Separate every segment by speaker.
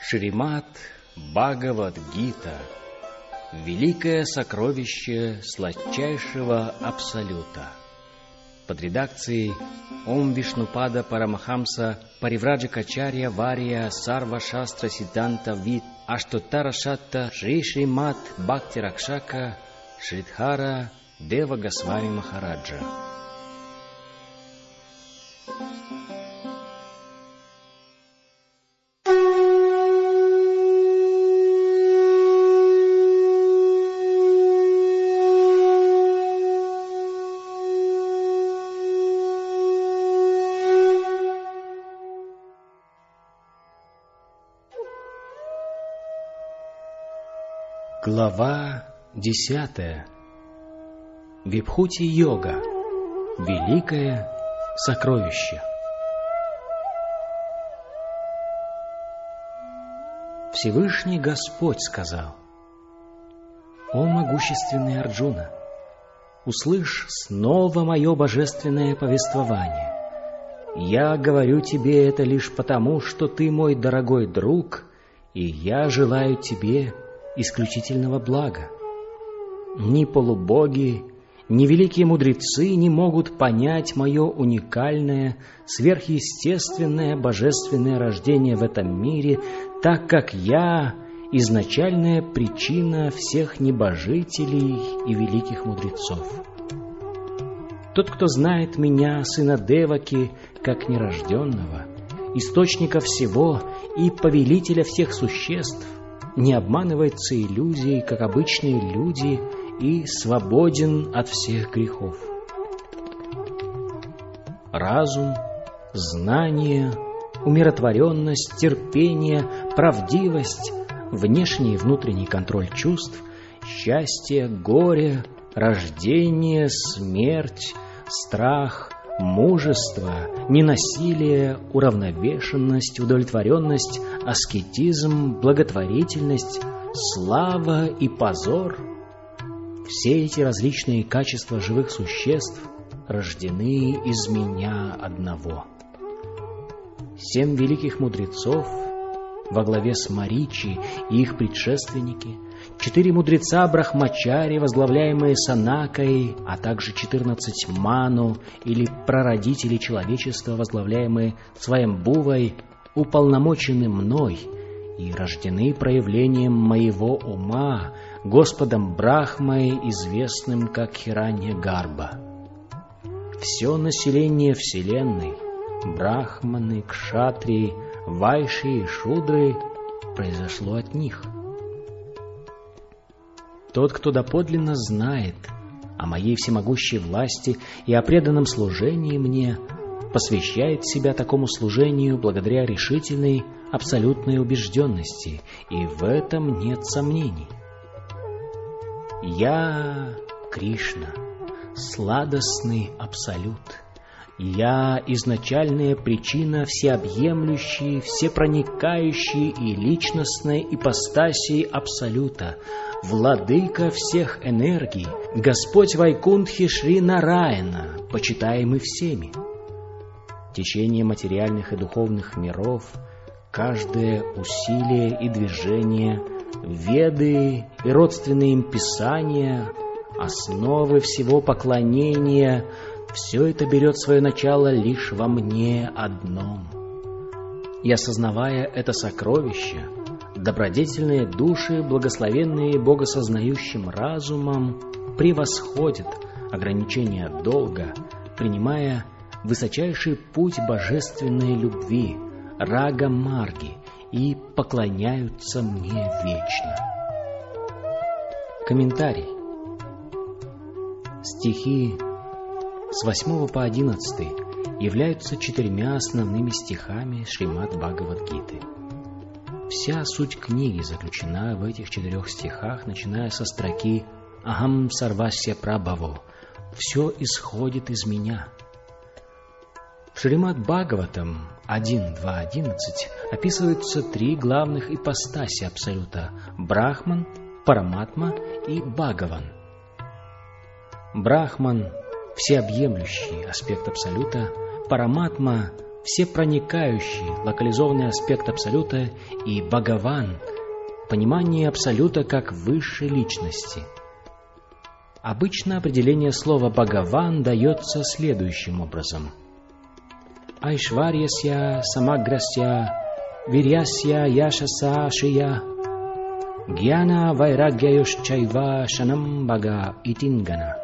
Speaker 1: Шримад Бхагавад-гита — великое сокровище сладчайшего Абсолюта. Под редакцией Ом Вишнупада Парамахамса Паривраджакачарья Вария Сарва Шастра Сиддханта Вид Аштотара Шатта Шри Шримад Бхакти Ракшака Шридхара Дева Госвами Махараджа. Глава 10. Вибхути-йога. Великое сокровище. Всевышний Господь сказал: «О могущественный Арджуна, услышь снова мое божественное повествование. Я говорю тебе это лишь потому, что ты мой дорогой друг, и я желаю тебе исключительного блага. Ни полубоги, ни великие мудрецы не могут понять мое уникальное, сверхъестественное, божественное рождение в этом мире, так как я — изначальная причина всех небожителей и великих мудрецов. Тот, кто знает меня, сына Деваки, как нерожденного, источника всего и повелителя всех существ, не обманывается иллюзией, как обычные люди, и свободен от всех грехов. Разум, знание, умиротворенность, терпение, правдивость, внешний и внутренний контроль чувств, счастье, горе, рождение, смерть, страх, мужество, ненасилие, уравновешенность, удовлетворенность, аскетизм, благотворительность, слава и позор — все эти различные качества живых существ рождены из меня одного. 7 великих мудрецов во главе с Маричи и их предшественники, 4 мудреца Брахмачари, возглавляемые Санакой, а также 14 Ману или прародители человечества, возглавляемые Сваямбувой, уполномочены мной и рождены проявлением моего ума, Господом Брахмой, известным как Хиранья-гарба. Все население Вселенной, брахманы, кшатрии, вайши и шудры, произошло от них. Тот, кто доподлинно знает о моей всемогущей власти и о преданном служении мне, посвящает себя такому служению благодаря решительной, абсолютной убежденности, и в этом нет сомнений. Я Кришна, сладостный Абсолют. Я изначальная причина всеобъемлющей, всепроникающей и личностной ипостаси Абсолюта, владыка всех энергий, Господь Вайкунтхи Шри Нараяна, почитаемый всеми. Течение материальных и духовных миров, каждое усилие и движение, веды и родственные им писания, основы всего поклонения — все это берет свое начало лишь во мне одном. И осознавая это сокровище, добродетельные души, благословенные богосознающим разумом, превосходят ограничения долга, принимая высочайший путь божественной любви, рага-марги, и поклоняются мне вечно. Комментарий. Стихи с 8 по 11 являются 4 основными стихами Шримад Бхагавад-гиты. Вся суть книги заключена в этих 4 стихах, начиная со строки «Ахам сарвасья прабхаво» — «Все исходит из меня». В Шримад Бхагаватам 1.2.11 описываются 3 главных ипостаси Абсолюта — Брахман, Параматма и Бхагаван. Брахман — всеобъемлющий аспект Абсолюта, Параматма — всепроникающий, локализованный аспект Абсолюта, и Бхагаван – понимание Абсолюта как высшей личности. Обычно определение слова «Бхагаван» дается следующим образом. Айшварьясья самаграсья вирьясья яшаса шия гьяна вайрагьяюшчайва шанам бага итингана.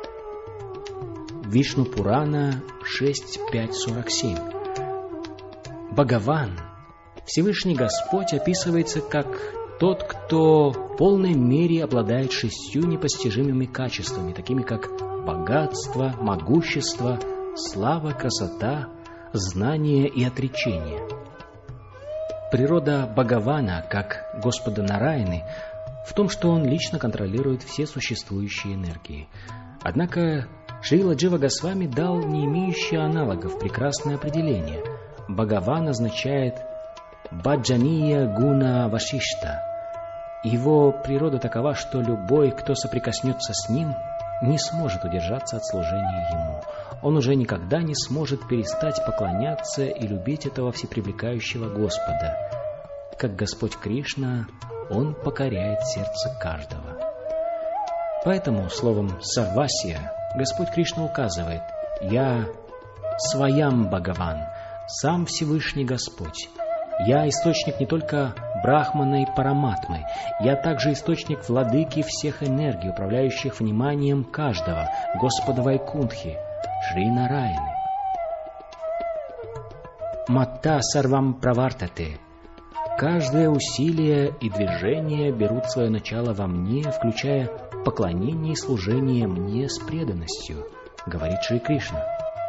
Speaker 1: Вишну Пурана 6.5.47. Бхагаван, Всевышний Господь, описывается как тот, кто в полной мере обладает 6 непостижимыми качествами, такими как богатство, могущество, слава, красота, знание и отречение. Природа Бхагавана, как Господа Нараяны, в том, что он лично контролирует все существующие энергии. Однако Шрила Джива Госвами дал не имеющее аналогов прекрасное определение. Бхагаван означает «баджания гуна вашишта». Его природа такова, что любой, кто соприкоснется с ним, не сможет удержаться от служения ему. Он уже никогда не сможет перестать поклоняться и любить этого всепривлекающего Господа. Как Господь Кришна, Он покоряет сердце каждого. Поэтому словом «сарвасия» Господь Кришна указывает: «Я Своям Бхагаван, сам Всевышний Господь. Я источник не только Брахмана и Параматмы, я также источник владыки всех энергий, управляющих вниманием каждого, Господа Вайкунтхи, Шри Нараяны. Матта сарвам правартате. Каждое усилие и движение берут свое начало во мне, включая поклонение и служение мне с преданностью», говорит Шри Кришна.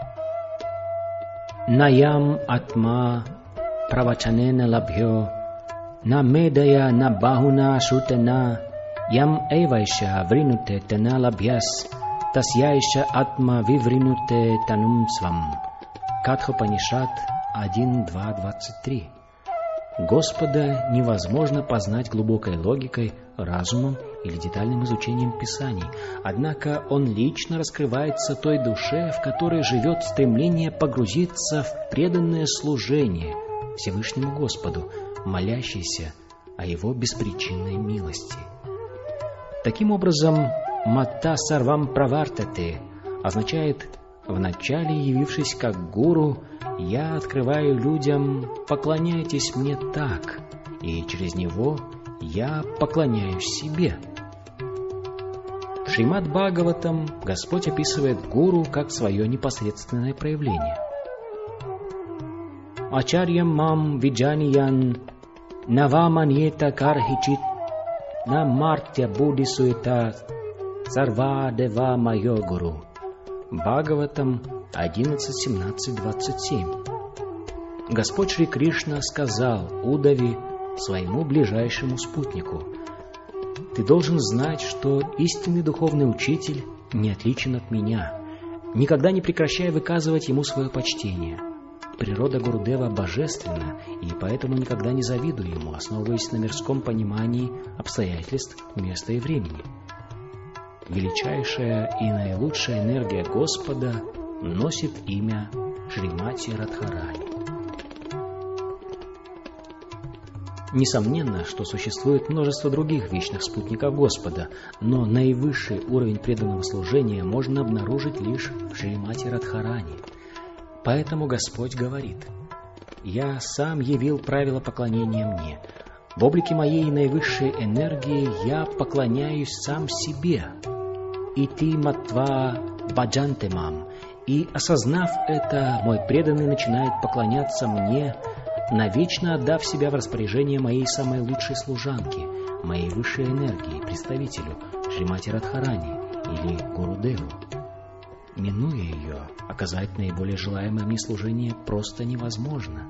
Speaker 1: Наям атма правачанена лабхё на медая на бахуна шутена ям эвайша вринуте тена лабхяс тасьяйша атма вивринуте танумсвам. Катхопанишат 1.2.23. Господа невозможно познать глубокой логикой, разумом или детальным изучением Писаний, однако Он лично раскрывается той душе, в которой живет стремление погрузиться в преданное служение Всевышнему Господу, молящейся о Его беспричинной милости. Таким образом, «Матта сарвам правартате» означает: «Вначале, явившись как гуру, я открываю людям: поклоняйтесь мне так, и через него я поклоняюсь себе». В Шримад Бхагаватам Господь описывает гуру как свое непосредственное проявление. Ачарьям мам виджаниян наваманьета кархичит на мартя буди суета сарва дева майо гуру. Бхагаватам 11.17.27. Господь Шри Кришна сказал Уддави, своему ближайшему спутнику: «Ты должен знать, что истинный духовный учитель не отличен от меня. Никогда не прекращай выказывать ему свое почтение. Природа Гурудева божественна, и поэтому никогда не завидуй ему, основываясь на мирском понимании обстоятельств, места и времени. Величайшая и наилучшая энергия Господа носит имя Шримати Радхарани». Несомненно, что существует множество других вечных спутников Господа, но наивысший уровень преданного служения можно обнаружить лишь в Шримати Радхарани. Поэтому Господь говорит: «Я сам явил правила поклонения мне. В облике моей наивысшей энергии я поклоняюсь сам себе. Ити матва баджантемам». И, осознав это, мой преданный начинает поклоняться мне, навечно отдав себя в распоряжение моей самой лучшей служанки, моей высшей энергии, представителю Шримати Радхарани или Гурудеву. Минуя ее, оказать наиболее желаемое мне служение просто невозможно.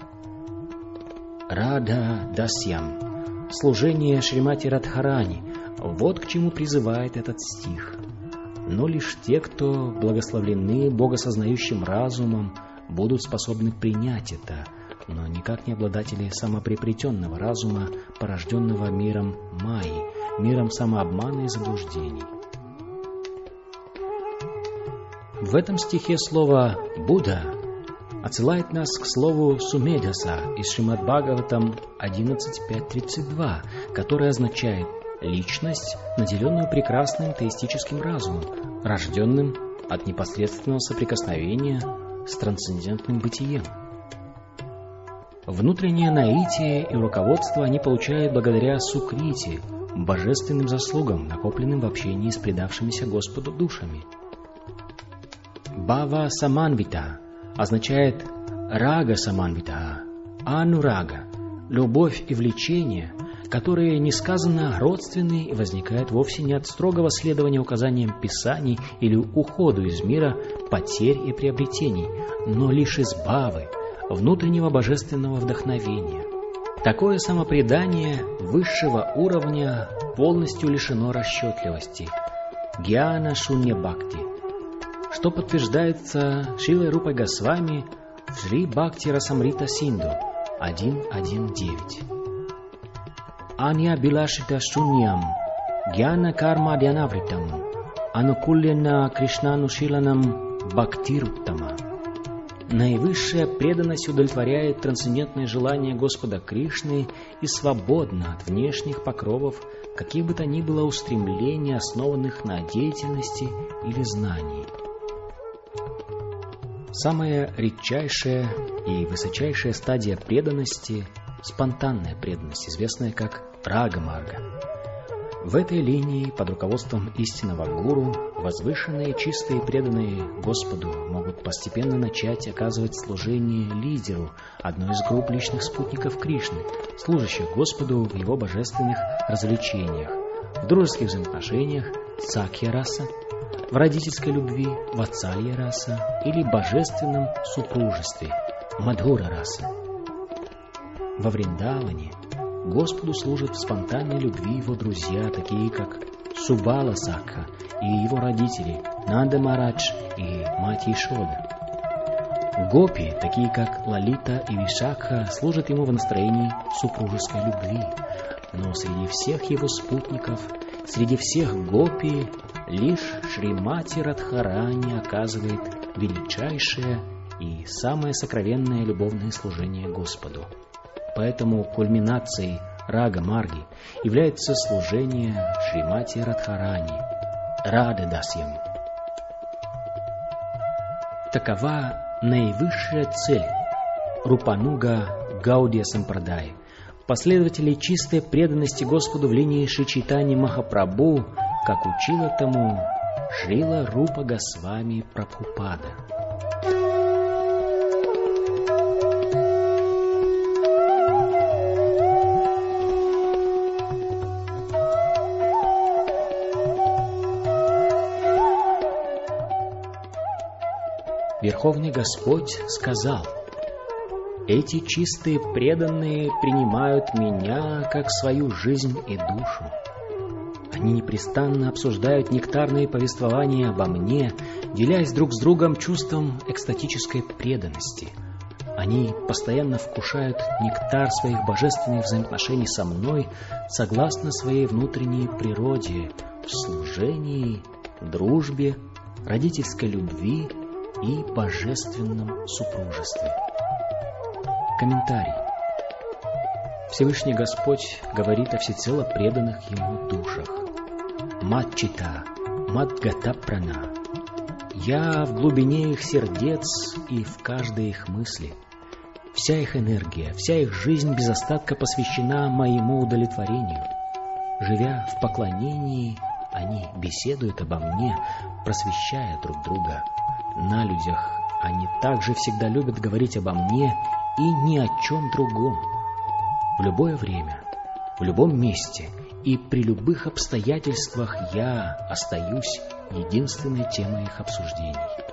Speaker 1: Рада Дасьям. Служение Шримати Радхарани. Вот к чему призывает этот стих. Но лишь те, кто благословлены богосознающим разумом, будут способны принять это, но никак не обладатели самоприобретенного разума, порожденного миром Майи, миром самообмана и заблуждений. В этом стихе слово «Будда» отсылает нас к слову «сумедаса» из Шримад Бхагаватам 11.5.32, которое означает «личность, наделенную прекрасным теистическим разумом, рожденным от непосредственного соприкосновения с трансцендентным бытием». Внутреннее наитие и руководство они получают благодаря сукрити, божественным заслугам, накопленным в общении с предавшимися Господу душами. Бава саманвита означает рага саманвита, анурага, любовь и влечение, которые несказанно родственны и возникают вовсе не от строгого следования указаниям Писаний или уходу из мира потерь и приобретений, но лишь из бавы, внутреннего божественного вдохновения. Такое самопредание высшего уровня полностью лишено расчетливости, гьяна шунья бхакти, что подтверждается Шрилой Рупой Госвами в Шри Бхакти Расамрита Синду 1.1.9. Анья билашита шуньям гьяна карма дьянавритам анукульяна кришнанушиланам бхактируттама. Наивысшая преданность удовлетворяет трансцендентное желание Господа Кришны и свободна от внешних покровов каких бы то ни было устремлений, основанных на деятельности или знании. Самая редчайшая и высочайшая стадия преданности – спонтанная преданность, известная как рага-марга. В этой линии под руководством истинного гуру возвышенные, чистые, преданные Господу могут постепенно начать оказывать служение лидеру одной из групп личных спутников Кришны, служащих Господу в его божественных развлечениях, в дружеских взаимоотношениях сакья-раса, в родительской любви ватсалья-раса или божественном супружестве мадхура-раса. Во Вриндаване Господу служат в спонтанной любви его друзья, такие как Субала Сакха и его родители Нанда Марадж и мать Ешода. Гопи, такие как Лалита и Вишакха, служат ему в настроении супружеской любви. Но среди всех его спутников, среди всех гопи, лишь Шримати Радхарани оказывает величайшее и самое сокровенное любовное служение Господу. Поэтому кульминацией рага-марги является служение Шримати Радхарани, Рада-дасьям. Такова наивысшая цель Рупануга Гаудия Сампрадай, последователей чистой преданности Господу в линии Шри Чайтаньи Махапрабху, как учила тому Шрила Рупа Госвами Прабхупада. Верховный Господь сказал: «Эти чистые преданные принимают меня как свою жизнь и душу. Они непрестанно обсуждают нектарные повествования обо мне, делясь друг с другом чувством экстатической преданности. Они постоянно вкушают нектар своих божественных взаимоотношений со мной согласно своей внутренней природе, в служении, дружбе, родительской любви и божественном супружестве». Комментарий. Всевышний Господь говорит о всецело преданных Ему душах. Матчита, Мадгатапрана. Я в глубине их сердец и в каждой их мысли. Вся их энергия, вся их жизнь без остатка посвящена моему удовлетворению. Живя в поклонении, они беседуют обо мне, просвещая друг друга. На людях они также всегда любят говорить обо мне и ни о чем другом. В любое время, в любом месте и при любых обстоятельствах я остаюсь единственной темой их обсуждений.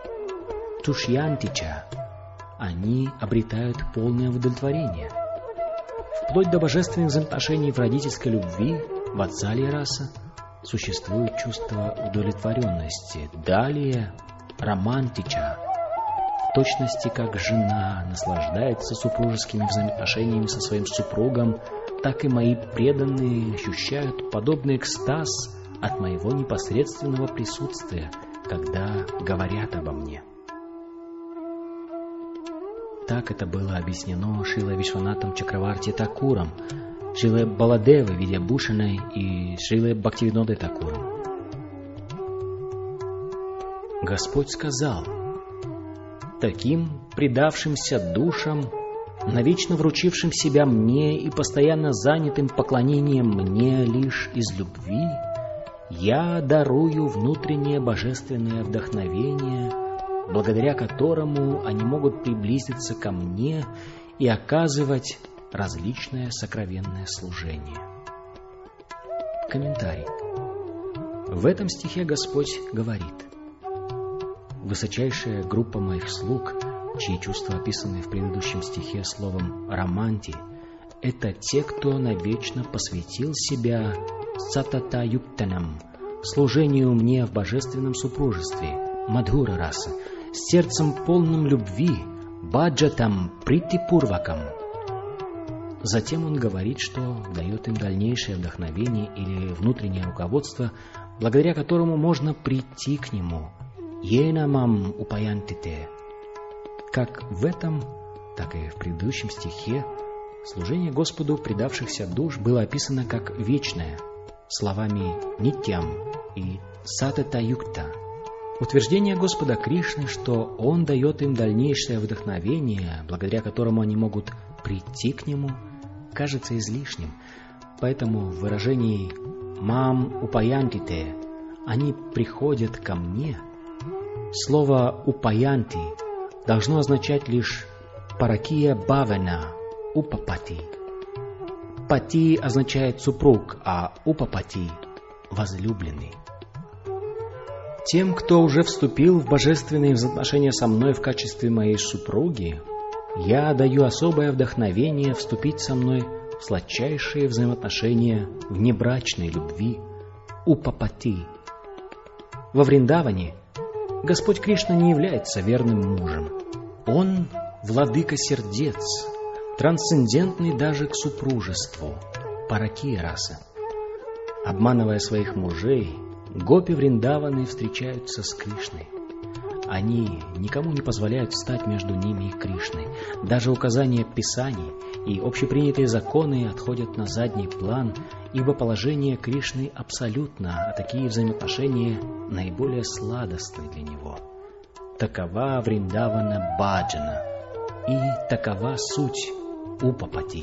Speaker 1: Тушьянтича. Они обретают полное удовлетворение. Вплоть до божественных взаимоотношений в родительской любви, ватсалья раса, существует чувство удовлетворенности. Далее романтича. В точности как жена наслаждается супружескими взаимоотношениями со своим супругом, так и мои преданные ощущают подобный экстаз от моего непосредственного присутствия, когда говорят обо мне. Так это было объяснено Шрилой Вишванатом Чакраварти Такуром, Шрилой Баладевой Видьябушиной и Шрилой Бхактивинодой Такуром. Господь сказал: «Таким предавшимся душам, навечно вручившим себя мне и постоянно занятым поклонением мне лишь из любви, я дарую внутреннее божественное вдохновение, благодаря которому они могут приблизиться ко мне и оказывать различное сокровенное служение». Комментарий. В этом стихе Господь говорит: «Высочайшая группа моих слуг, чьи чувства описаны в предыдущем стихе словом «романти», это те, кто навечно посвятил себя сатата-юктанам, служению мне в божественном супружестве, мадхура раса, с сердцем полным любви, баджатам притипурвакам». Затем он говорит, что дает им дальнейшее вдохновение или внутреннее руководство, благодаря которому можно прийти к нему. «Енамам упаянтите». Как в этом, так и в предыдущем стихе служение Господу предавшихся душ было описано как вечное, словами «нитьям» и «сатата-юкта». Утверждение Господа Кришны, что Он дает им дальнейшее вдохновение, благодаря которому они могут прийти к Нему, кажется излишним. Поэтому в выражении «мам упаянтите» «они приходят ко мне» слово «упаянти» должно означать лишь «паракия бавена» «упапати». «Пати» означает «супруг», а «упапати» — «возлюбленный». Тем, кто уже вступил в божественные взаимоотношения со мной в качестве моей супруги, я даю особое вдохновение вступить со мной в сладчайшие взаимоотношения внебрачной любви «упапати». Во Вриндаване Господь Кришна не является верным мужем. Он — владыка сердец, трансцендентный даже к супружеству, паракия раса. Обманывая своих мужей, гопи Вриндаваны встречаются с Кришной. Они никому не позволяют встать между ними и Кришной. Даже указания Писаний и общепринятые законы отходят на задний план, ибо положение Кришны абсолютно, а такие взаимоотношения наиболее сладостны для него. Такова Вриндавана Баджана, и такова суть Упапати.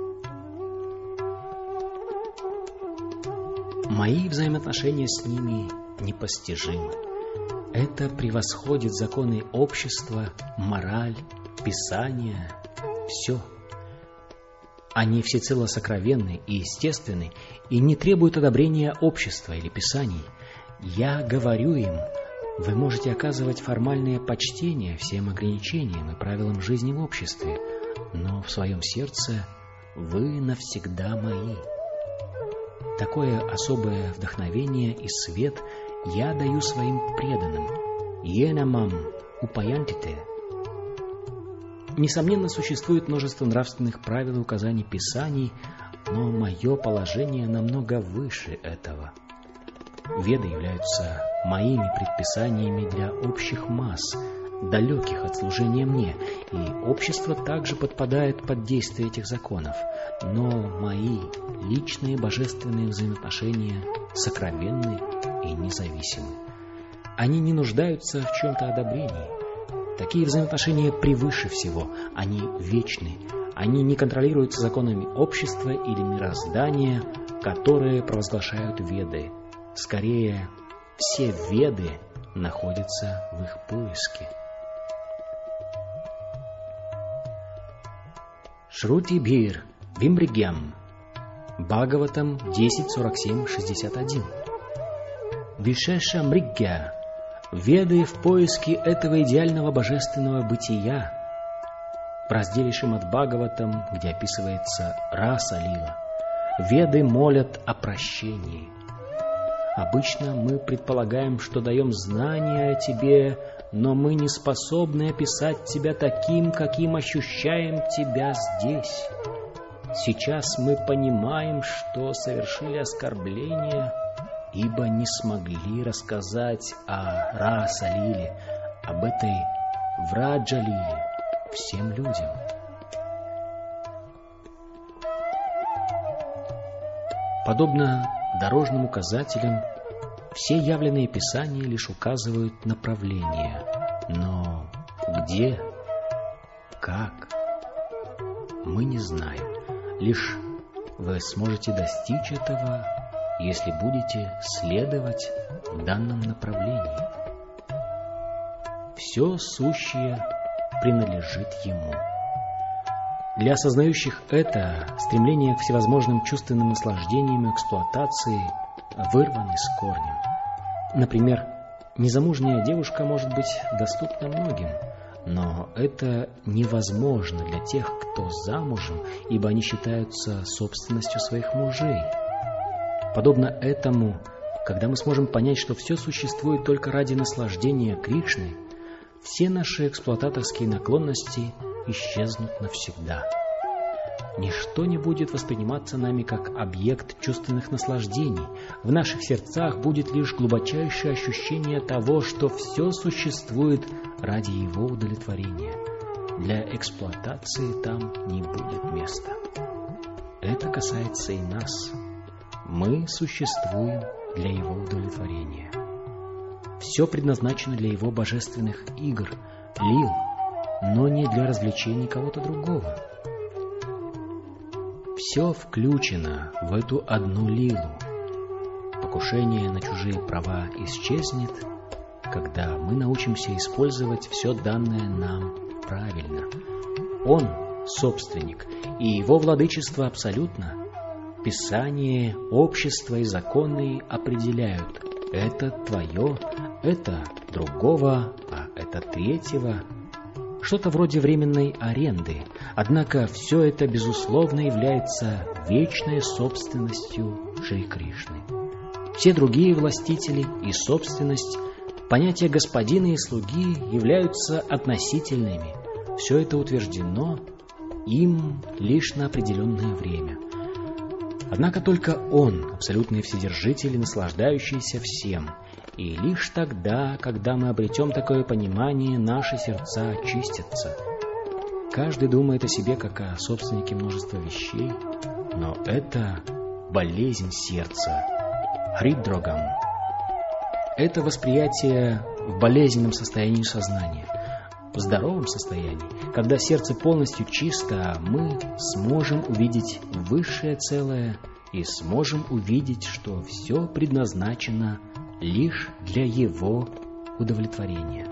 Speaker 1: Мои взаимоотношения с ними непостижимы. Это превосходит законы общества, мораль, Писание, все. Они всецело сокровенны и естественны, и не требуют одобрения общества или Писаний. Я говорю им: вы можете оказывать формальное почтение всем ограничениям и правилам жизни в обществе, но в своем сердце вы навсегда мои. Такое особое вдохновение и свет я даю своим преданным. Енамам упаянтите. Несомненно, существует множество нравственных правил и указаний Писаний, но мое положение намного выше этого. Веды являются моими предписаниями для общих масс, далеких от служения мне, и общество также подпадает под действие этих законов, но мои личные божественные взаимоотношения сокровенны и независимы. Они не нуждаются в чем-то одобрении. Такие взаимоотношения превыше всего, они вечны, они не контролируются законами общества или мироздания, которые провозглашают Веды. Скорее, все Веды находятся в их поиске. Шрути Бхир Вимбригьям, Бхагаватам 10.47.61. Вишеша Мригья, Веды в поиске этого идеального божественного бытия. В разделе Шримад Бхагаватам, где описывается раса лила, Веды молят о прощении. Обычно мы предполагаем, что даем знания о тебе, но мы не способны описать тебя таким, каким ощущаем тебя здесь. Сейчас мы понимаем, что совершили оскорбление, ибо не смогли рассказать о Раса-лиле, об этой Враджа-лиле, всем людям. Подобно дорожным указателям, все явленные писания лишь указывают направление, но где, как, мы не знаем. Лишь вы сможете достичь этого, если будете следовать в данном направлении. Все сущее принадлежит Ему. Для осознающих это, стремление к всевозможным чувственным наслаждениям и эксплуатации вырваны с корнем. Например, незамужняя девушка может быть доступна многим, но это невозможно для тех, кто замужем, ибо они считаются собственностью своих мужей. Подобно этому, когда мы сможем понять, что все существует только ради наслаждения Кришны, все наши эксплуататорские наклонности исчезнут навсегда. Ничто не будет восприниматься нами как объект чувственных наслаждений. В наших сердцах будет лишь глубочайшее ощущение того, что все существует ради его удовлетворения. Для эксплуатации там не будет места. Это касается и нас. Мы существуем для его удовлетворения. Все предназначено для его божественных игр, лил, но не для развлечений кого-то другого. Все включено в эту одну лилу. Покушение на чужие права исчезнет, когда мы научимся использовать все данное нам правильно. Он — собственник, и его владычество абсолютно. Писание, общество и законы определяют: это твое, это другого, а это третьего. Что-то вроде временной аренды. Однако все это, безусловно, является вечной собственностью Шри Кришны. Все другие властители и собственность, понятия господина и слуги являются относительными. Все это утверждено им лишь на определенное время. Однако только Он, абсолютный вседержитель и наслаждающийся всем. И лишь тогда, когда мы обретем такое понимание, наши сердца очистятся. Каждый думает о себе как о собственнике множества вещей, но это болезнь сердца, хридрогам. Это восприятие в болезненном состоянии сознания. В здоровом состоянии, когда сердце полностью чисто, мы сможем увидеть высшее целое и сможем увидеть, что все предназначено лишь для его удовлетворения.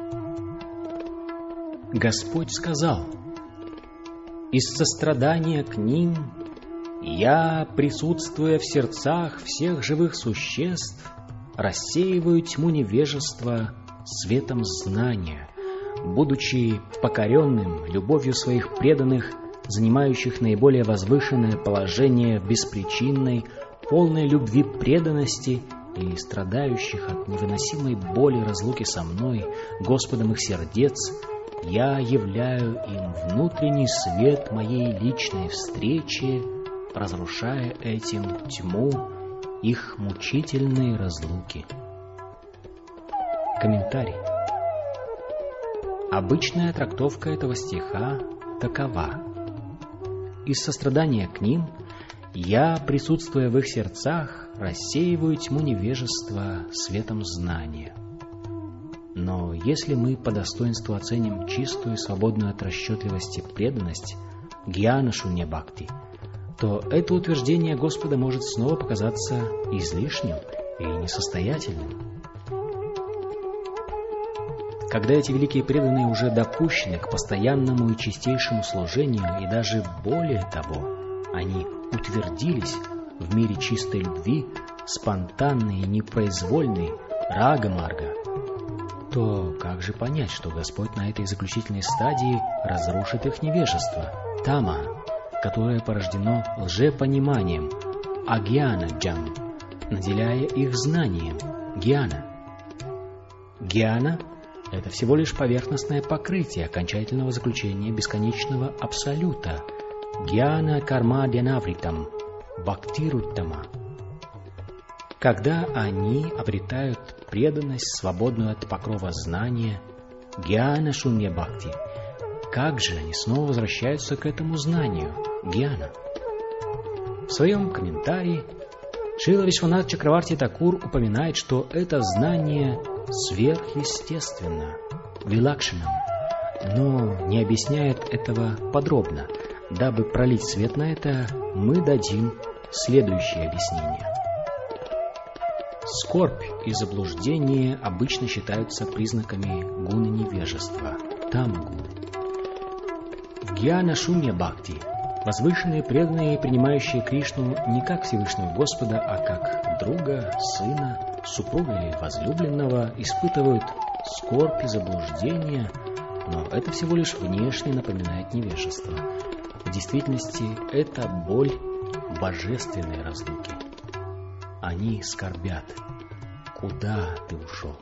Speaker 1: Господь сказал: «Из сострадания к ним я, присутствуя в сердцах всех живых существ, рассеиваю тьму невежества светом знания, будучи покоренным любовью своих преданных, занимающих наиболее возвышенное положение в беспричинной, полной любви преданности и страдающих от невыносимой боли разлуки со мной, Господом их сердец, я являю им внутренний свет моей личной встречи, разрушая этим тьму их мучительной разлуки». Комментарий. Обычная трактовка этого стиха такова: «Из сострадания к ним я, присутствуя в их сердцах, рассеиваю тьму невежества светом знания». Но если мы по достоинству оценим чистую, свободную от расчетливости преданность, гьяна шунья бхакти, то это утверждение Господа может снова показаться излишним и несостоятельным. Когда эти великие преданные уже допущены к постоянному и чистейшему служению, и даже более того, они утвердились в мире чистой любви, спонтанной и непроизвольной рага-марга, то как же понять, что Господь на этой заключительной стадии разрушит их невежество, тама, которое порождено лжепониманием, агьяна-джам, наделяя их знанием, гьяна? Гьяна — это всего лишь поверхностное покрытие окончательного заключения бесконечного абсолюта, гьяна карма дьянавритам, бхактируттама. Когда они обретают преданность, свободную от покрова знания, гьяна шунья бхакти, как же они снова возвращаются к этому знанию, гьяна? В своем комментарии Шрила Вишванат Чакраварти Такур упоминает, что это знание сверхъестественно, вилакшинам, но не объясняет этого подробно. Дабы пролить свет на это, мы дадим следующее объяснение. Скорбь и заблуждение обычно считаются признаками гуны невежества, тама-гуны. В гьяна-шунья бхакти возвышенные преданные, принимающие Кришну не как Всевышнего Господа, а как друга, сына, супруга или возлюбленного, испытывают скорбь и заблуждение, но это всего лишь внешне напоминает невежество. В действительности это боль божественной разлуки. Они скорбят. Куда ты ушел?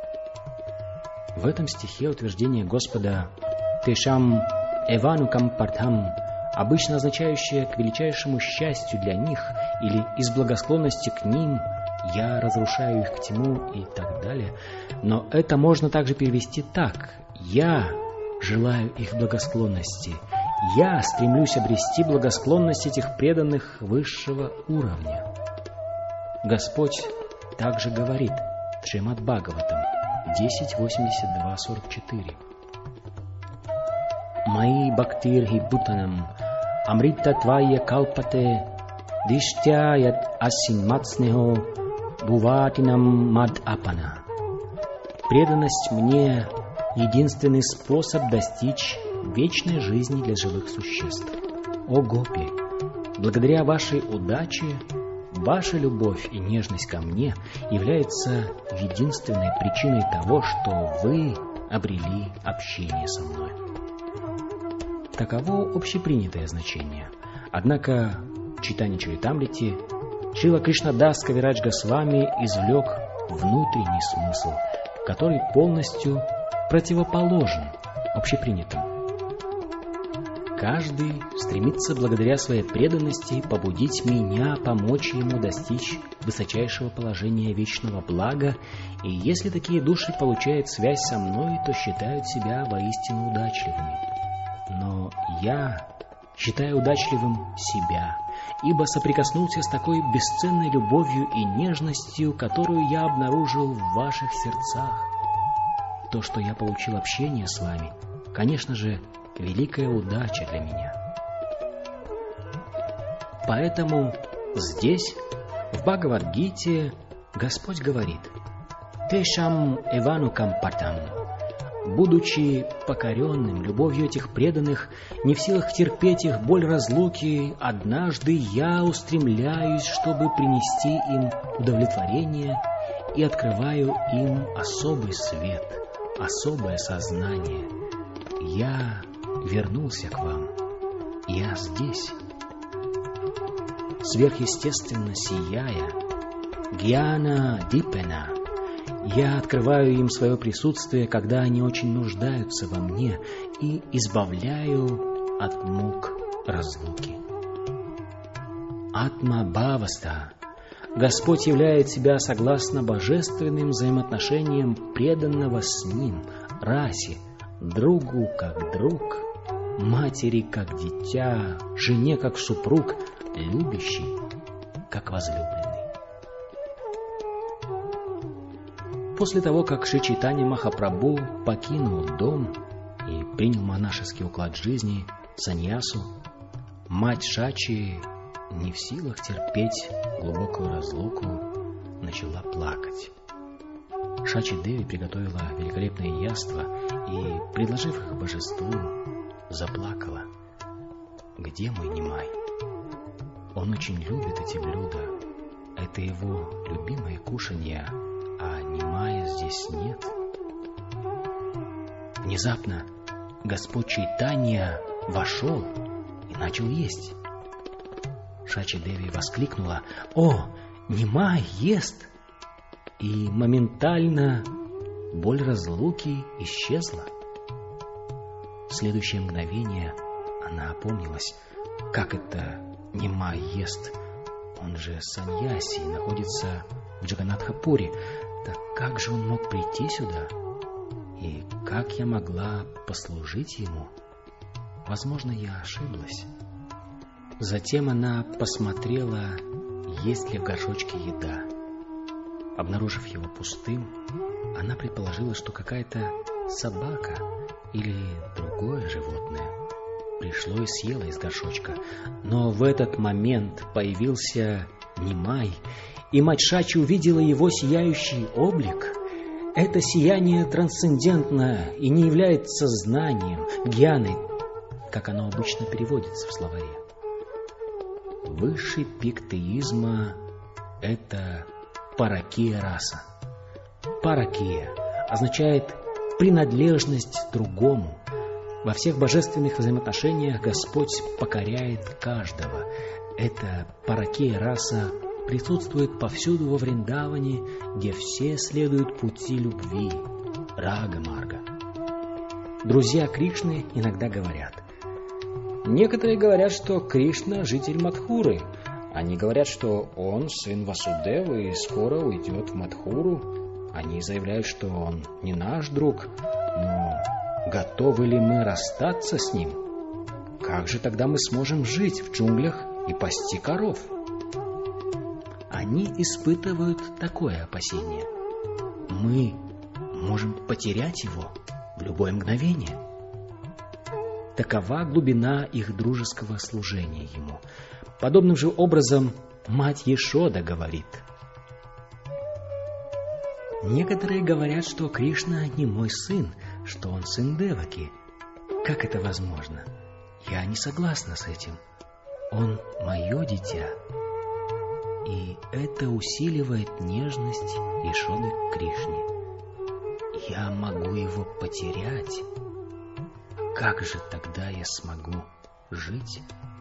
Speaker 1: В этом стихе утверждение Господа «Тешам эванукам партхам», обычно означающее «к величайшему счастью для них» или «из благосклонности к ним», «я разрушаю их к тьму» и так далее. Но это можно также перевести так: «Я желаю их благосклонности», «я стремлюсь обрести благосклонность этих преданных высшего уровня». Господь также говорит в Шримад Бхагаватам 10.82.44: «Маи бхактир хи бутанам амрита твая калпате диштяят асинмацнехо буватинам мад апана». Преданность мне — единственный способ достичь вечной жизни для живых существ. О Гопи, благодаря вашей удаче ваша любовь и нежность ко мне является единственной причиной того, что вы обрели общение со мной. Таково общепринятое значение. Однако в Чайтанья Чаритамрите Шрила Кришнадас Кавирадж Госвами извлек внутренний смысл, который полностью противоположен общепринятому. Каждый стремится благодаря своей преданности побудить меня помочь ему достичь высочайшего положения вечного блага, и если такие души получают связь со мной, то считают себя воистину удачливыми. Но я считаю удачливым себя, ибо соприкоснулся с такой бесценной любовью и нежностью, которую я обнаружил в ваших сердцах. То, что я получил общение с вами, конечно же, великая удача для меня. Поэтому здесь, в Бхагавад-гите, Господь говорит: «Тешам эванукам партам». Будучи покоренным любовью этих преданных, не в силах терпеть их боль разлуки, однажды я устремляюсь, чтобы принести им удовлетворение, и открываю им особый свет, особое сознание. Я вернулся к вам. Я здесь. Сверхъестественно сияя, гьяна дипена, я открываю им свое присутствие, когда они очень нуждаются во мне, и избавляю от мук разлуки. Атма Бхаваста. Господь являет себя согласно божественным взаимоотношениям преданного с Ним, расе, другу как друг, матери как дитя, жене как супруг, любящий как возлюбленный. После того, как Шри Чайтанья Махапрабху покинул дом и принял монашеский уклад жизни, саньясу, мать Шачи, не в силах терпеть глубокую разлуку, начала плакать. Шачи Деви приготовила великолепное яство и, предложив их божеству, заплакала. «Где мой Нимай? Он очень любит эти блюда. Это его любимое кушанье, а Нимая здесь нет». Внезапно Господь Чайтанья вошел и начал есть. Шачи Деви воскликнула: «О, Нимай ест!» И моментально боль разлуки исчезла. В следующее мгновение она опомнилась: как это Нимай ест? Он же саньяси и находится в Джаганатхапуре. Так как же он мог прийти сюда? И как я могла послужить ему? возможно, я ошиблась. Затем она посмотрела, есть ли в горшочке еда. Обнаружив его пустым, она предположила, что какая-то собака или другое животное пришло и съело из горшочка. Но в этот момент появился Нимай, и мать Шачи увидела его сияющий облик. Это сияние трансцендентно и не является знанием, гьяной, как оно обычно переводится в словаре. Высший пик теизма — это паракия раса. Паракия означает принадлежность другому. Во всех божественных взаимоотношениях Господь покоряет каждого. Эта паракия раса присутствует повсюду во Вриндаване, где все следуют пути любви, рага-марга. Друзья Кришны иногда говорят: некоторые говорят, что Кришна — житель Мадхуры. Они говорят, что он сын Васудевы и скоро уйдет в Мадхуру. Они заявляют, что он не наш друг, но готовы ли мы расстаться с ним? Как же тогда мы сможем жить в джунглях и пасти коров? Они испытывают такое опасение. Мы можем потерять его в любое мгновение. Такова глубина их дружеского служения ему. Подобным же образом мать Ешода говорит: некоторые говорят, что Кришна не мой сын, что он сын Деваки. Как это возможно? Я не согласна с этим. Он мое дитя. И это усиливает нежность Ешоды к Кришне. Я могу его потерять. Как же тогда я смогу жить?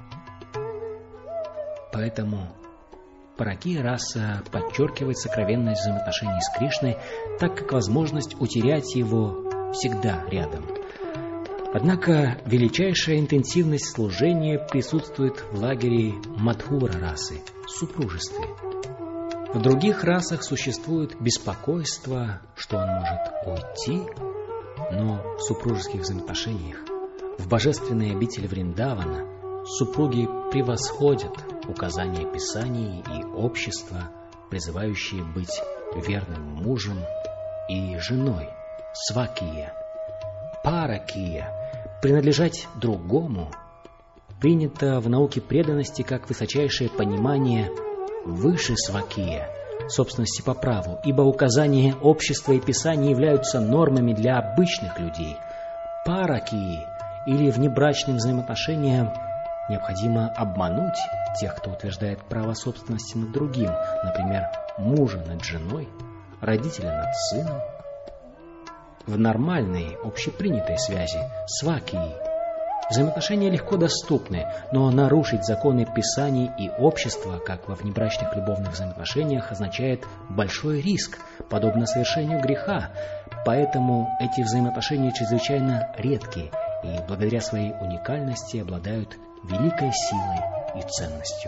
Speaker 1: Поэтому паракия раса подчеркивает сокровенность взаимоотношений с Кришной, так как возможность утерять его всегда рядом. Однако величайшая интенсивность служения присутствует в лагере Мадхура расы, супружестве. В других расах существует беспокойство, что он может уйти, но в супружеских взаимоотношениях, в божественной обители Вриндавана, супруги превосходят указания Писаний и общества, призывающие быть верным мужем и женой, свакия. Паракия, принадлежать другому, принято в науке преданности как высочайшее понимание выше свакия, собственности по праву, ибо указания общества и Писаний являются нормами для обычных людей. Паракии или внебрачным взаимоотношениям необходимо обмануть тех, кто утверждает право собственности над другим, например, мужа над женой, родителя над сыном. В нормальной, общепринятой связи, свакии, взаимоотношения легко доступны, но нарушить законы Писаний и общества, как во внебрачных любовных взаимоотношениях, означает большой риск, подобно совершению греха. Поэтому эти взаимоотношения чрезвычайно редкие и благодаря своей уникальности обладают великой силой и ценностью.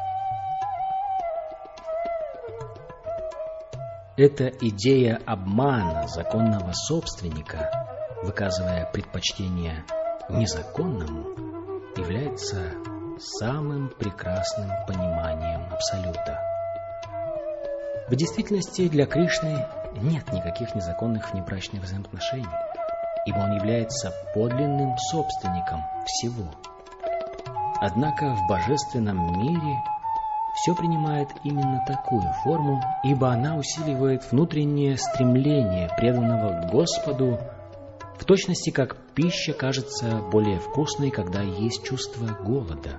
Speaker 1: Эта идея обмана законного собственника, выказывая предпочтение незаконному, является самым прекрасным пониманием Абсолюта. В действительности для Кришны нет никаких незаконных внебрачных взаимоотношений, ибо он является подлинным собственником всего. Однако в божественном мире все принимает именно такую форму, ибо она усиливает внутреннее стремление преданного Господу, в точности как пища кажется более вкусной, когда есть чувство голода.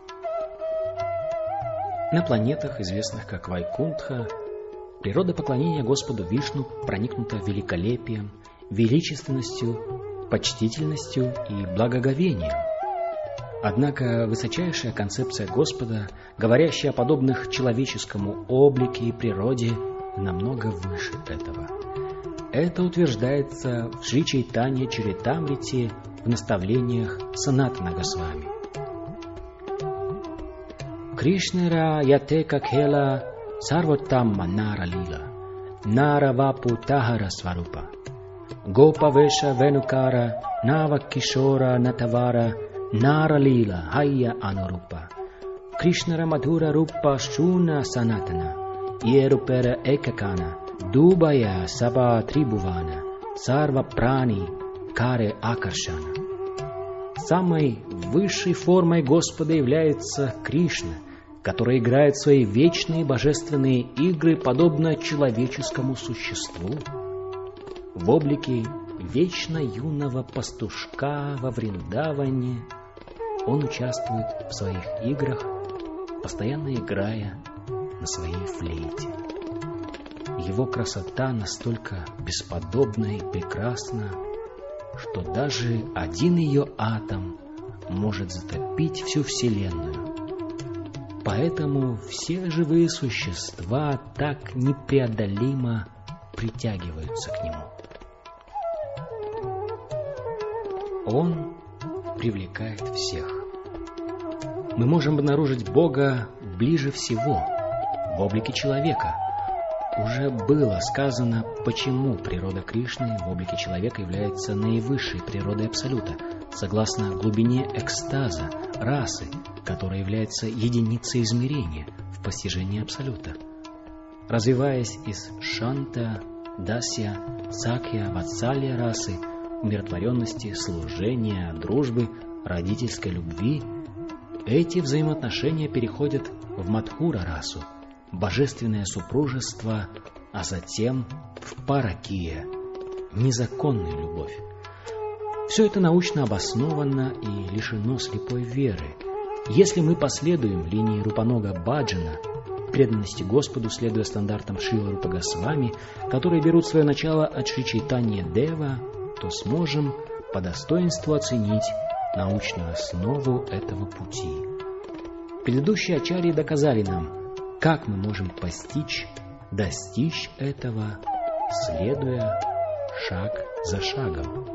Speaker 1: На планетах, известных как Вайкунтха, природа поклонения Господу Вишну проникнута великолепием, величественностью, почтительностью и благоговением. Однако высочайшая концепция Господа, говорящая о подобных человеческому облике и природе, намного выше этого. Это утверждается в Шри Чайтанья Чаритамрите в наставлениях Санатана Госвами. Кришнара яте какхела сарватамма нара лила, нара вапу тахара сварупа, гопа веша венукара, нава кишора натавара, Нара Лила, Хайя Анурупа, Кришнара Мадхура Рупа Шуна Санатана, Ерупера Экакана, Дубая Саба Трибувана, Сарва Прани, Каре Акаршана. Самой высшей формой Господа является Кришна, который играет свои вечные божественные игры подобно человеческому существу. В облике вечно юного пастушка во Вриндаване он участвует в своих играх, постоянно играя на своей флейте. Его красота настолько бесподобна и прекрасна, что даже один ее атом может затопить всю Вселенную. Поэтому все живые существа так непреодолимо притягиваются к нему. Он привлекает всех. Мы можем обнаружить Бога ближе всего, в облике человека. Уже было сказано, почему природа Кришны в облике человека является наивысшей природой Абсолюта, согласно глубине экстаза, расы, которая является единицей измерения в постижении Абсолюта. Развиваясь из Шанта, Дасья, Сакья, Ватсалья расы, умиротворенности, служения, дружбы, родительской любви, эти взаимоотношения переходят в Мадхура расу, божественное супружество, а затем в паракия, незаконную любовь. Все это научно обосновано и лишено слепой веры. Если мы последуем линии Рупанога Баджана, преданности Господу, следуя стандартам Шрила Рупа Госвами, которые берут свое начало от Шри Чайтанья Дева, то сможем по достоинству оценить научную основу этого пути. Предыдущие ачарьи доказали нам, как мы можем достичь этого, следуя шаг за шагом.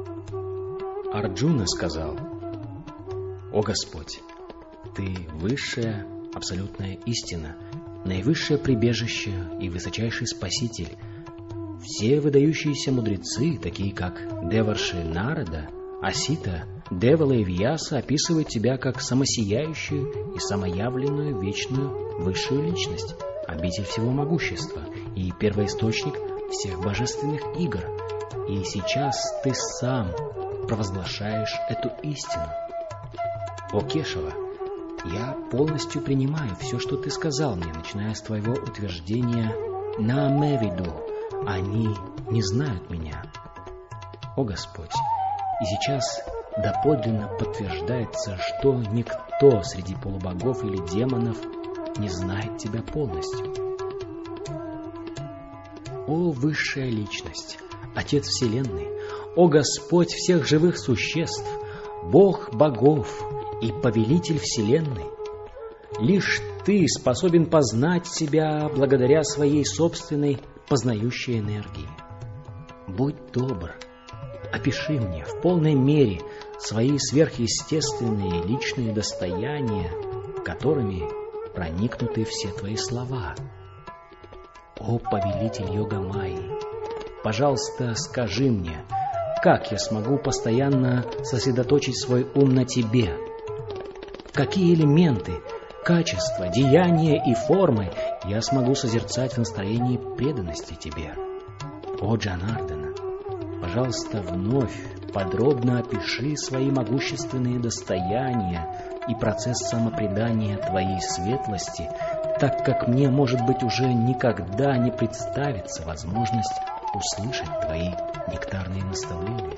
Speaker 1: Арджуна сказал: «О Господь, Ты высшая абсолютная истина, наивысшее прибежище и высочайший спаситель. Все выдающиеся мудрецы, такие как Деварши Нарада, Асита, Девала и Вьяса, описывают Тебя как самосияющую и самоявленную вечную высшую личность, обитель всего могущества и первоисточник всех божественных игр. И сейчас Ты сам провозглашаешь эту истину. О Кешава, я полностью принимаю все, что Ты сказал мне, начиная с Твоего утверждения «на мевиду», они не знают меня. О Господь, и сейчас доподлинно подтверждается, что никто среди полубогов или демонов не знает Тебя полностью. О Высшая Личность, Отец Вселенной, о Господь всех живых существ, Бог богов и Повелитель Вселенной, лишь Ты способен познать себя благодаря своей собственной познающей энергии. Будь добр, опиши мне в полной мере свои сверхъестественные личные достояния, которыми проникнуты все Твои слова. О Повелитель Йога-майи, пожалуйста, скажи мне, как я смогу постоянно сосредоточить свой ум на Тебе? Какие элементы, качества, деяния и формы я смогу созерцать в настроении преданности Тебе? О Джанардана, пожалуйста, вновь подробно опиши свои могущественные достояния и процесс самопредания Твоей светлости, так как мне, может быть, уже никогда не представится возможность услышать Твои нектарные наставления.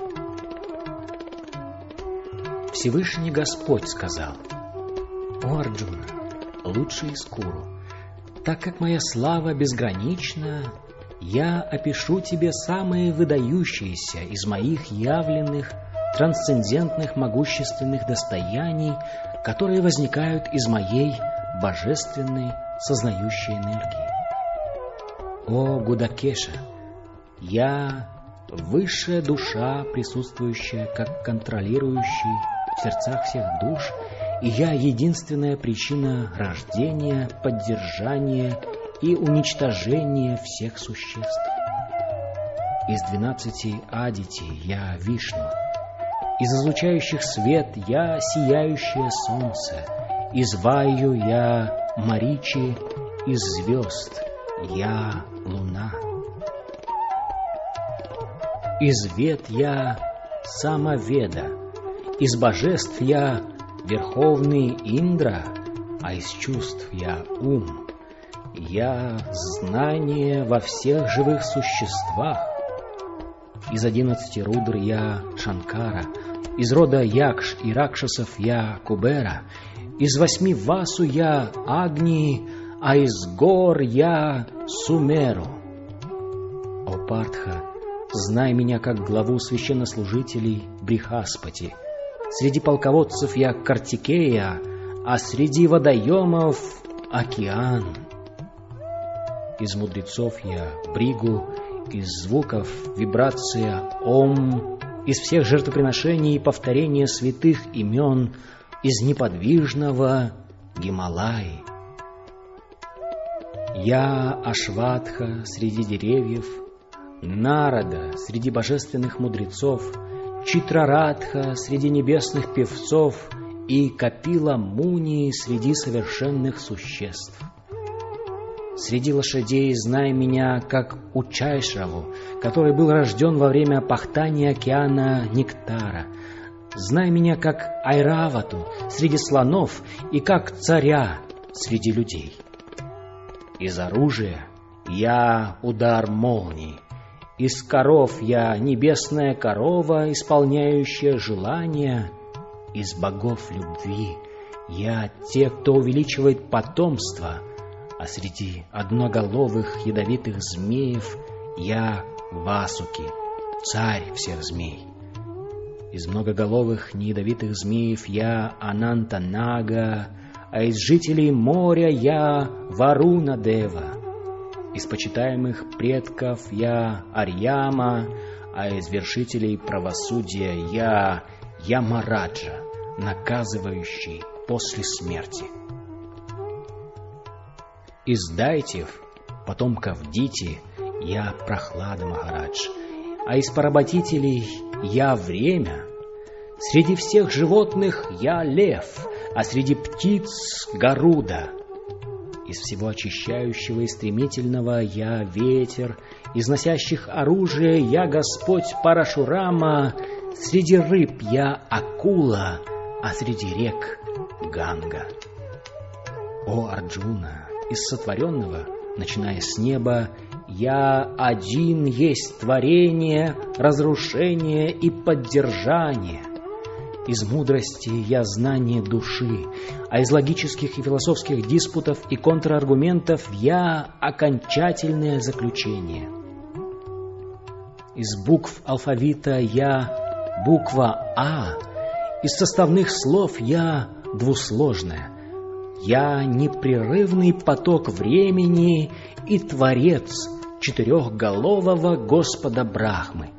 Speaker 1: Всевышний Господь сказал: «О Арджуна, лучший из Куру, так как моя слава безгранична, я опишу тебе самые выдающиеся из моих явленных, трансцендентных, могущественных достояний, которые возникают из моей божественной сознающей энергии. О Гудакеша, я высшая душа, присутствующая как контролирующий в сердцах всех душ, и я единственная причина рождения, поддержания и уничтожения всех существ. Из 12 адити я Вишну. из излучающих свет я сияющее солнце, из Ваю я Маричи, из звезд я луна. Из Вед я Самаведа, из божеств я Верховный Индра, а из чувств я ум. Я знание во всех живых существах. Из 11 рудр я Шанкара, из рода Якш и Ракшасов я Кубера, из 8 Васу я Агни, а из гор я Сумеру. О Партха, знай меня как главу священнослужителей Брихаспати. Среди полководцев я Картикея, а среди водоемов — океан. Из мудрецов я Бригу, из звуков вибрация Ом, из всех жертвоприношений повторение святых имен, из неподвижного Гималай. Я Ашватха среди деревьев, Нарада среди божественных мудрецов, Читрарадха среди небесных певцов и Капила Муни среди совершенных существ. Среди лошадей знай меня как Учайшраву, который был рожден во время пахтания океана Нектара. Знай меня как Айравату среди слонов и как царя среди людей. Из оружия я удар молнии, из коров я небесная корова, исполняющая желания, из богов любви я те, кто увеличивает потомство, а среди одноголовых ядовитых змеев я Васуки, царь всех змей. Из многоголовых неядовитых змеев я Анантанага, а из жителей моря я Варуна-дева. Из почитаемых предков я Арьяма, а из вершителей правосудия я Ямараджа, наказывающий после смерти. Из дайтев, потомков Дити, я Прохлада Махарадж, а из поработителей я время. Среди всех животных я лев, а среди птиц Гаруда. Из всего очищающего и стремительного я ветер, из носящих оружие я Господь Парашурама, среди рыб я акула, а среди рек Ганга. О Арджуна! Из сотворенного, начиная с неба, я один есть творение, разрушение и поддержание. Из мудрости я знание души, а из логических и философских диспутов и контраргументов я окончательное заключение. Из букв алфавита я буква А, из составных слов я двусложная. Я непрерывный поток времени и творец четырехголового Господа Брахмы.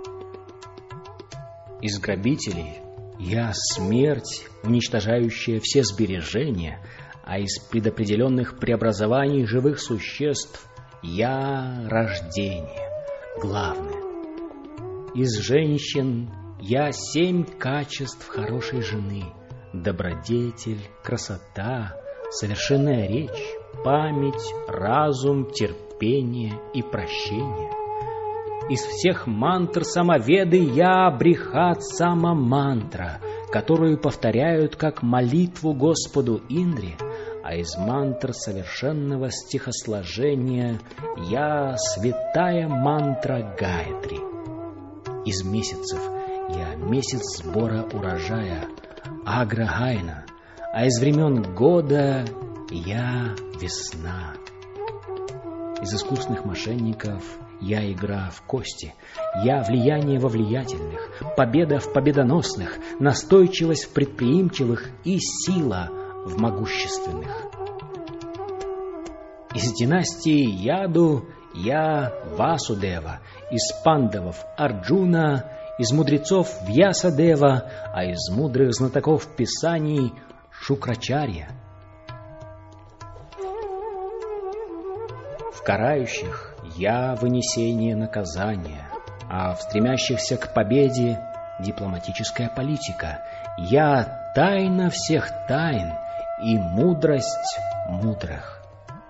Speaker 1: Из грабителей я смерть, уничтожающая все сбережения, а из предопределенных преобразований живых существ я рождение, главное. Из женщин я 7 качеств хорошей жены: добродетель, красота, совершенная речь, память, разум, терпение и прощение. Из всех мантр самоведы я Брихат Сама мантра, которую повторяют как молитву Господу Индре, а из мантр совершенного стихосложения я святая мантра Гаятри. Из месяцев я месяц сбора урожая Аграгайна, а из времен года я весна. Из искусных мошенников я игра в кости, я влияние во влиятельных, победа в победоносных, настойчивость в предприимчивых и сила в могущественных. Из династии Яду я Васудева, из пандавов Арджуна, из мудрецов Вьясадева, а из мудрых знатоков писаний Шукрачарья. В карающих я вынесение наказания, а в стремящихся к победе дипломатическая политика. Я тайна всех тайн и мудрость мудрых.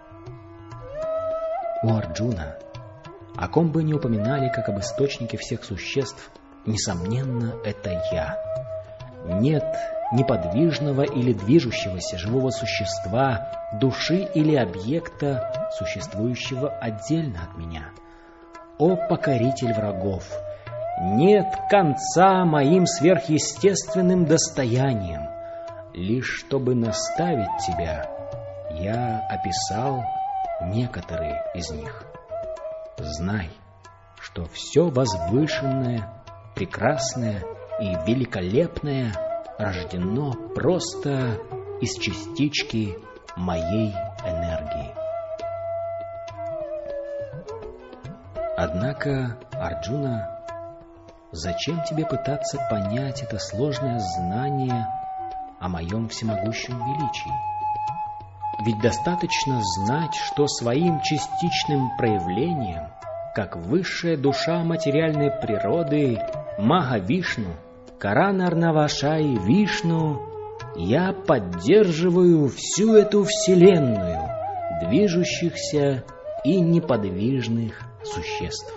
Speaker 1: У Арджуна, о ком бы ни упоминали как об источнике всех существ, несомненно, это я. Нет неподвижного или движущегося живого существа, души или объекта, существующего отдельно от меня. О покоритель врагов! Нет конца моим сверхъестественным достояниям. Лишь чтобы наставить тебя, я описал некоторые из них. Знай, что все возвышенное, прекрасное и великолепное рождено просто из частички моей энергии. Однако, Арджуна, зачем тебе пытаться понять это сложное знание о моем всемогущем величии? Ведь достаточно знать, что своим частичным проявлением, как высшая душа материальной природы, Маха-Вишну, Каранарнавашай Вишну, я поддерживаю всю эту вселенную движущихся и неподвижных существ.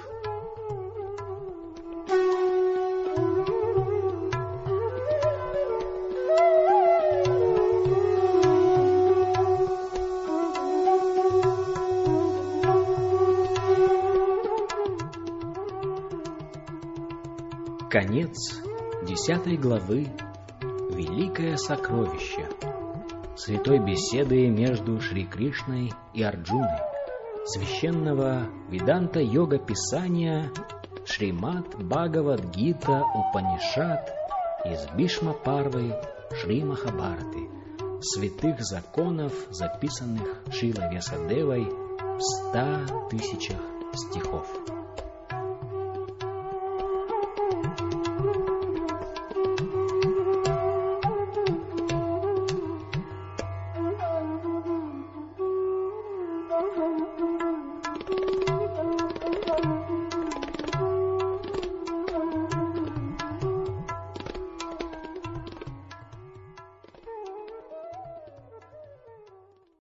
Speaker 1: Конец 10 главы «Великое сокровище» святой беседы между Шри Кришной и Арджуной, священного Веданта-йога писания Шримад Бхагавад-гита Упанишад из Бишма-парвы Шри Махабхараты, святых законов, записанных Шрила Вьясадевой в 100 000 стихов.